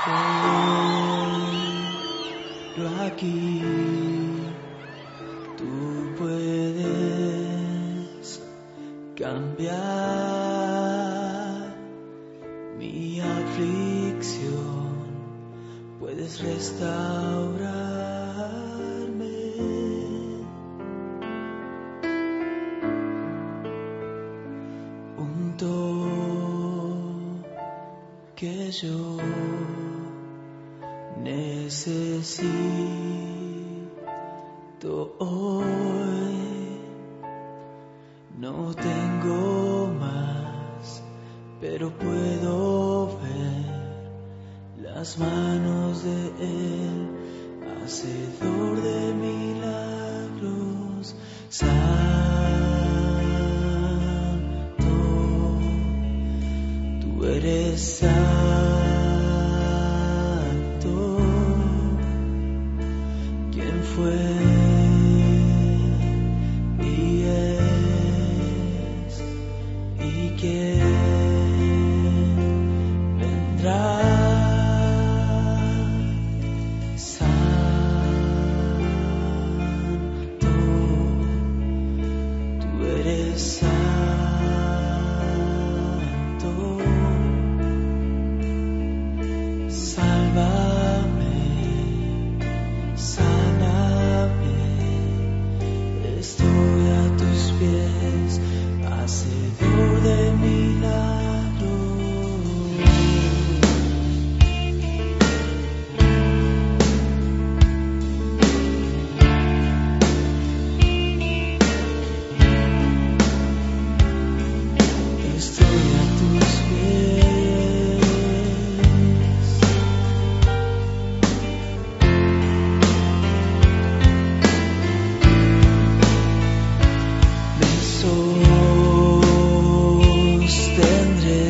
pero aquí tú puedes cambiar mi aflicción, puedes restaurarme. Un toque yo necesito hoy, no tengo más, pero puedo ver las manos de Él, hacedor de milagros, santo, tú eres santo. Fue y es y que vendrá, santo, tú eres santo, sálvame, estoy a tus pies, hacedor de milagros. Estoy a tus pies. Sostendré,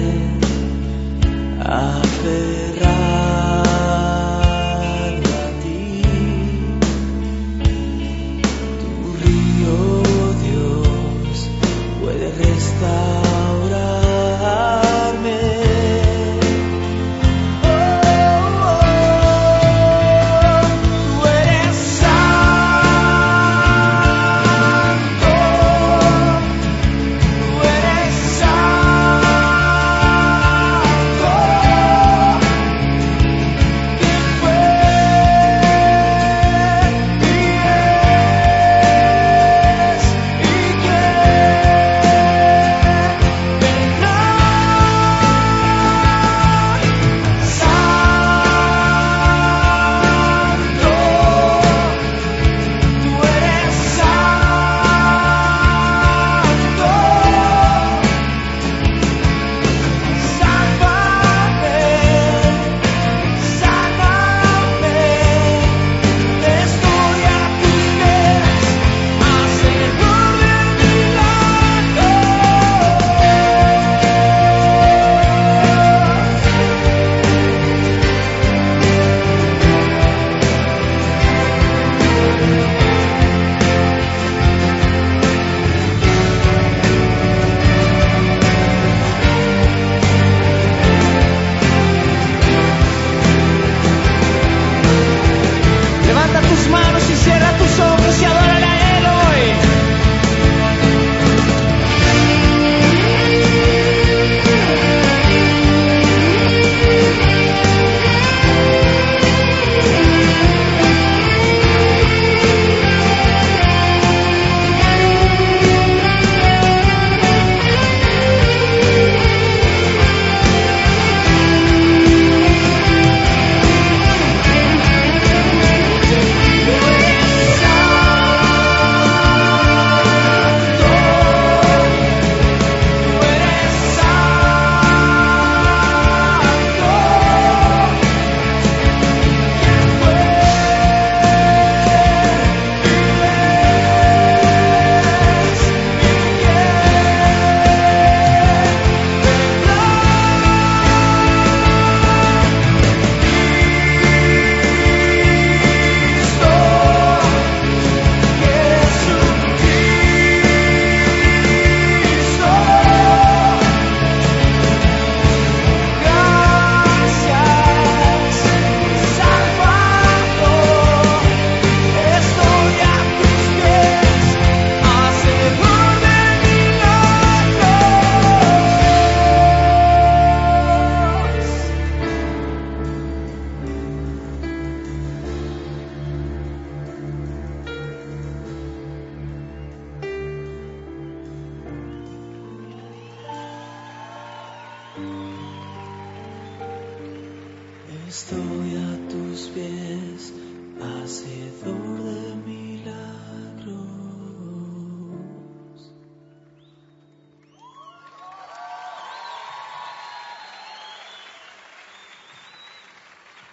aferrado a ti, tu río, Dios, puede restaurarme. Tú eres santo, tú eres santo. estoy a tus pies, hacedor.